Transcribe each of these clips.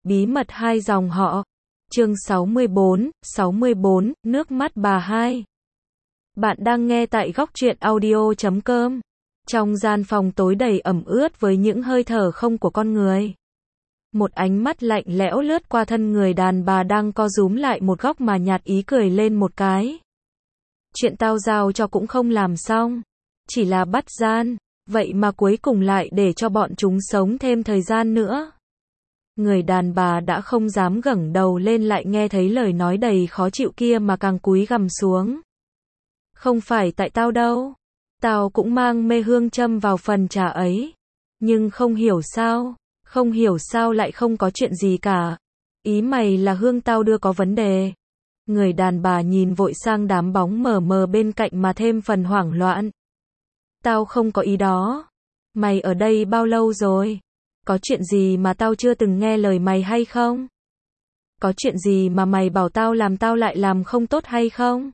bí mật hai dòng họ. Chương 64, nước mắt bà hai. Bạn đang nghe tại góc truyện audio.com. Trong gian phòng tối đầy ẩm ướt với những hơi thở không của con người. Một ánh mắt lạnh lẽo lướt qua thân người đàn bà đang co rúm lại một góc mà nhạt ý cười lên một cái. Chuyện tao giao cho cũng không làm xong. Chỉ là bắt gian. Vậy mà cuối cùng lại để cho bọn chúng sống thêm thời gian nữa. Người đàn bà đã không dám ngẩng đầu lên lại nghe thấy lời nói đầy khó chịu kia mà càng cúi gằm xuống. Không phải tại tao đâu. Tao cũng mang mê hương châm vào phần trà ấy. Nhưng không hiểu sao lại không có chuyện gì cả. Ý mày là hương tao đưa có vấn đề. Người đàn bà nhìn vội sang đám bóng mờ mờ bên cạnh mà thêm phần hoảng loạn. Tao không có ý đó. Mày ở đây bao lâu rồi? Có chuyện gì mà tao chưa từng nghe lời mày hay không? Có chuyện gì mà mày bảo tao lại làm không tốt hay không?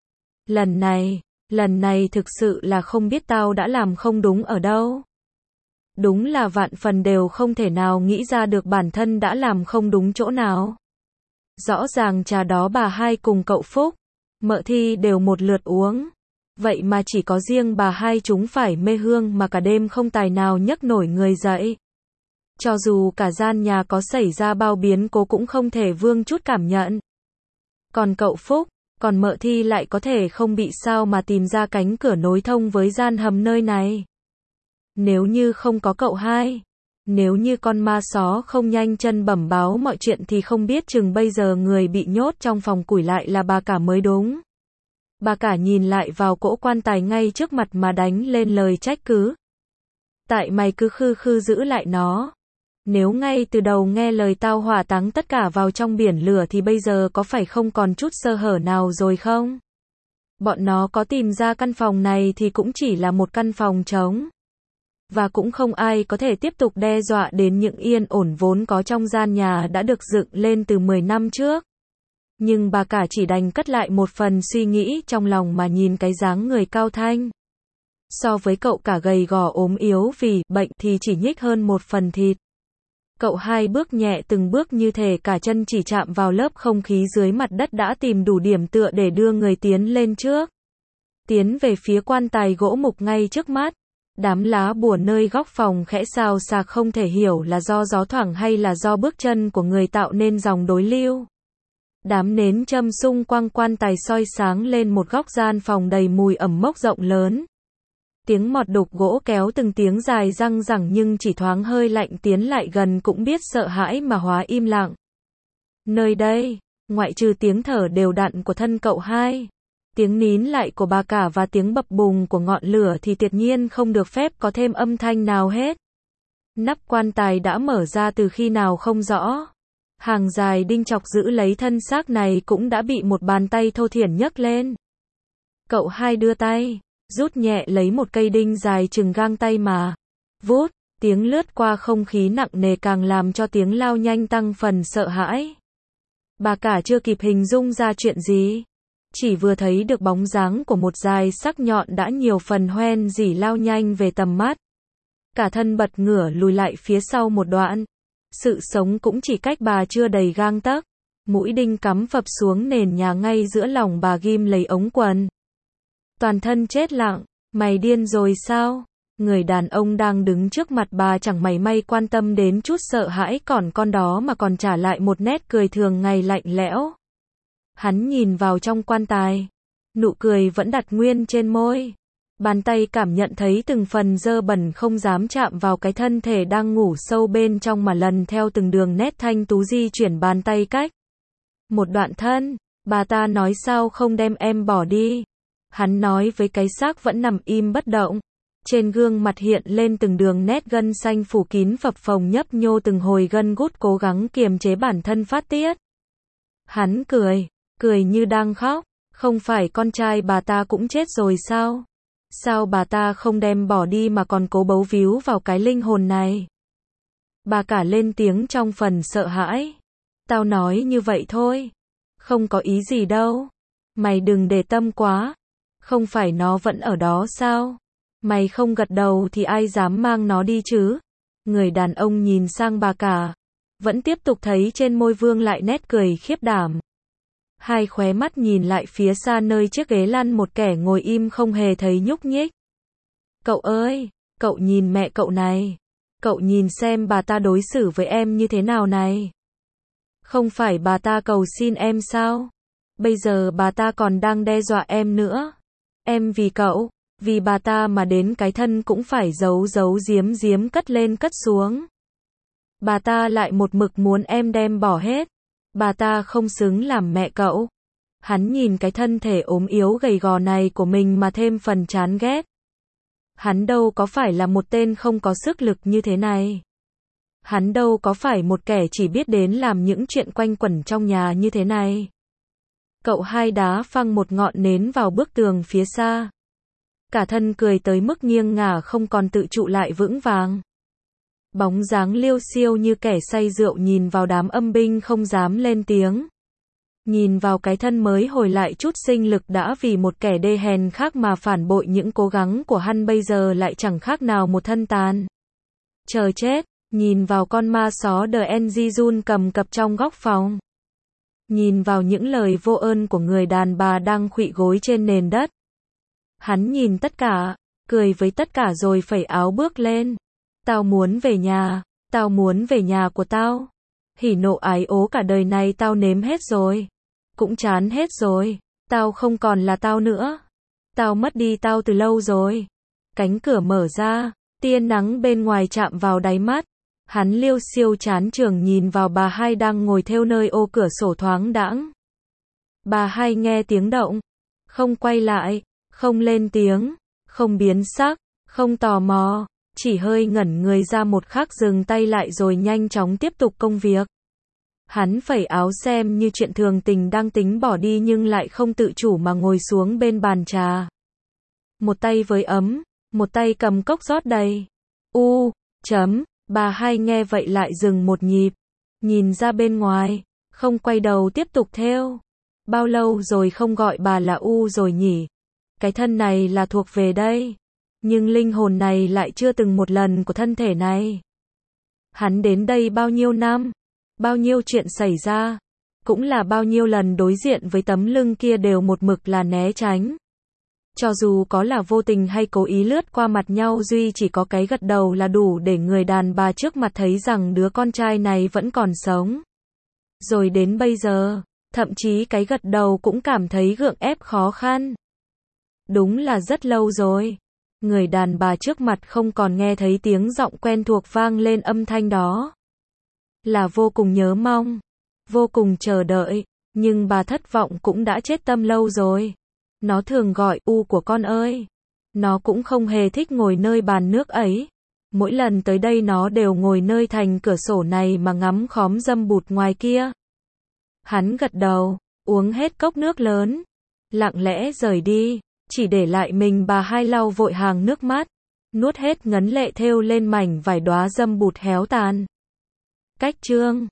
Lần này thực sự là không biết tao đã làm không đúng ở đâu. Đúng là vạn phần đều không thể nào nghĩ ra được bản thân đã làm không đúng chỗ nào. Rõ ràng trà đó bà hai cùng cậu Phúc, Mợ Thi đều một lượt uống. Vậy mà chỉ có riêng bà hai chúng phải mê hương mà cả đêm không tài nào nhấc nổi người dậy. Cho dù cả gian nhà có xảy ra bao biến cố cũng không thể vương chút cảm nhận. Còn cậu Phúc, còn Mợ Thi lại có thể không bị sao mà tìm ra cánh cửa nối thông với gian hầm nơi này. Nếu như không có cậu hai, nếu như con ma só không nhanh chân bẩm báo mọi chuyện thì không biết chừng bây giờ người bị nhốt trong phòng củi lại là bà cả mới đúng. Bà cả nhìn lại vào cỗ quan tài ngay trước mặt mà đánh lên lời trách cứ. Tại mày cứ khư giữ lại nó. Nếu ngay từ đầu nghe lời tao hỏa táng tất cả vào trong biển lửa thì bây giờ có phải không còn chút sơ hở nào rồi không? Bọn nó có tìm ra căn phòng này thì cũng chỉ là một căn phòng trống. Và cũng không ai có thể tiếp tục đe dọa đến những yên ổn vốn có trong gian nhà đã được dựng lên từ 10 năm trước. Nhưng bà cả chỉ đành cất lại một phần suy nghĩ trong lòng mà nhìn cái dáng người cao thanh. So với cậu cả gầy gò ốm yếu vì bệnh thì chỉ nhích hơn một phần thịt. Cậu hai bước nhẹ từng bước như thể cả chân chỉ chạm vào lớp không khí dưới mặt đất đã tìm đủ điểm tựa để đưa người tiến lên trước. Tiến về phía quan tài gỗ mục ngay trước mắt. Đám lá bùa nơi góc phòng khẽ xào xạc không thể hiểu là do gió thoảng hay là do bước chân của người tạo nên dòng đối lưu. Đám nến châm xung quanh quan tài soi sáng lên một góc gian phòng đầy mùi ẩm mốc rộng lớn. Tiếng mọt đục gỗ kéo từng tiếng dài răng rẳng nhưng chỉ thoáng hơi lạnh tiến lại gần cũng biết sợ hãi mà hóa im lặng. Nơi đây, ngoại trừ tiếng thở đều đặn của thân cậu hai, tiếng nín lại của bà cả và tiếng bập bùng của ngọn lửa thì tuyệt nhiên không được phép có thêm âm thanh nào hết. Nắp quan tài đã mở ra từ khi nào không rõ. Hàng dài đinh chọc giữ lấy thân xác này cũng đã bị một bàn tay thô thiển nhấc lên. Cậu hai đưa tay, rút nhẹ lấy một cây đinh dài chừng gang tay mà. Vút, tiếng lướt qua không khí nặng nề càng làm cho tiếng lao nhanh tăng phần sợ hãi. Bà cả chưa kịp hình dung ra chuyện gì. Chỉ vừa thấy được bóng dáng của một dải sắc nhọn đã nhiều phần hoen dỉ lao nhanh về tầm mắt. Cả thân bật ngửa lùi lại phía sau một đoạn. Sự sống cũng chỉ cách bà chưa đầy gang tấc. Mũi đinh cắm phập xuống nền nhà ngay giữa lòng bà ghim lấy ống quần. Toàn thân chết lặng. Mày điên rồi sao? Người đàn ông đang đứng trước mặt bà chẳng mảy may quan tâm đến chút sợ hãi còn con đó mà còn trả lại một nét cười thường ngày lạnh lẽo. Hắn nhìn vào trong quan tài. Nụ cười vẫn đặt nguyên trên môi. Bàn tay cảm nhận thấy từng phần dơ bẩn không dám chạm vào cái thân thể đang ngủ sâu bên trong mà lần theo từng đường nét thanh tú di chuyển bàn tay cách. Một đoạn thân, bà ta nói sao không đem em bỏ đi. Hắn nói với cái xác vẫn nằm im bất động. Trên gương mặt hiện lên từng đường nét gân xanh phủ kín phập phồng nhấp nhô từng hồi gân gút cố gắng kiềm chế bản thân phát tiết. Hắn cười như đang khóc. Không phải con trai bà ta cũng chết rồi sao? Sao bà ta không đem bỏ đi mà còn cố bấu víu vào cái linh hồn này? Bà cả lên tiếng trong phần sợ hãi. Tao nói như vậy thôi. Không có ý gì đâu. Mày đừng để tâm quá. Không phải nó vẫn ở đó sao? Mày không gật đầu thì ai dám mang nó đi chứ? Người đàn ông nhìn sang bà cả. vẫn tiếp tục thấy trên môi Vương lại nét cười khiếp đảm. Hai khóe mắt nhìn lại phía xa nơi chiếc ghế lăn một kẻ ngồi im không hề thấy nhúc nhích. Cậu ơi, cậu nhìn mẹ cậu này. Cậu nhìn xem bà ta đối xử với em như thế nào này. Không phải bà ta cầu xin em sao? Bây giờ bà ta còn đang đe dọa em nữa. Em vì cậu, vì bà ta mà đến cái thân cũng phải giấu giấu giếm giếm cất lên cất xuống. Bà ta lại một mực muốn em đem bỏ hết. Bà ta không xứng làm mẹ cậu. Hắn nhìn cái thân thể ốm yếu gầy gò này của mình mà thêm phần chán ghét. Hắn đâu có phải là một tên không có sức lực như thế này. Hắn đâu có phải một kẻ chỉ biết đến làm những chuyện quanh quẩn trong nhà như thế này. Cậu hai đá phăng một ngọn nến vào bức tường phía xa. Cả thân cười tới mức nghiêng ngả không còn tự trụ lại vững vàng. Bóng dáng liêu xiêu như kẻ say rượu nhìn vào đám âm binh không dám lên tiếng. Nhìn vào cái thân mới hồi lại chút sinh lực đã vì một kẻ đê hèn khác mà phản bội những cố gắng của hắn bây giờ lại chẳng khác nào một thân tàn. Chờ chết, nhìn vào con ma só The Enjijun cầm cập trong góc phòng. Nhìn vào những lời vô ơn của người đàn bà đang khuỵu gối trên nền đất. Hắn nhìn tất cả, cười với tất cả rồi phẩy áo bước lên. Tao muốn về nhà, tao muốn về nhà của tao. Hỉ nộ ái ố cả đời này tao nếm hết rồi. Cũng chán hết rồi, tao không còn là tao nữa. Tao mất đi tao từ lâu rồi. Cánh cửa mở ra, tia nắng bên ngoài chạm vào đáy mắt. Hắn liêu xiêu chán chường nhìn vào bà hai đang ngồi theo nơi ô cửa sổ thoáng đãng. Bà hai nghe tiếng động, không quay lại, không lên tiếng, không biến sắc, không tò mò, chỉ hơi ngẩn người ra một khắc dừng tay lại rồi nhanh chóng tiếp tục công việc. Hắn phẩy áo xem như chuyện thường tình đang tính bỏ đi nhưng lại không tự chủ mà ngồi xuống bên bàn trà. Một tay với ấm, một tay cầm cốc rót đầy. Bà hai nghe vậy lại dừng một nhịp, nhìn ra bên ngoài, không quay đầu tiếp tục theo. Bao lâu rồi không gọi bà là rồi nhỉ? Cái thân này là thuộc về đây, nhưng linh hồn này lại chưa từng một lần của thân thể này. Hắn đến đây bao nhiêu năm, bao nhiêu chuyện xảy ra, cũng là bao nhiêu lần đối diện với tấm lưng kia đều một mực là né tránh. Cho dù có là vô tình hay cố ý lướt qua mặt nhau duy chỉ có cái gật đầu là đủ để người đàn bà trước mặt thấy rằng đứa con trai này vẫn còn sống. Rồi đến bây giờ, thậm chí cái gật đầu cũng cảm thấy gượng ép khó khăn. Đúng là rất lâu rồi. Người đàn bà trước mặt không còn nghe thấy tiếng giọng quen thuộc vang lên âm thanh đó. Là vô cùng nhớ mong, vô cùng chờ đợi, nhưng bà thất vọng cũng đã chết tâm lâu rồi. Nó thường gọi của con ơi. Nó cũng không hề thích ngồi nơi bàn nước ấy. Mỗi lần tới đây nó đều ngồi nơi thành cửa sổ này mà ngắm khóm dâm bụt ngoài kia. Hắn gật đầu, uống hết cốc nước lớn, lặng lẽ rời đi, chỉ để lại mình bà hai lau vội hàng nước mắt, nuốt hết ngấn lệ thêu lên mảnh vải đóa dâm bụt héo tàn. Cách chương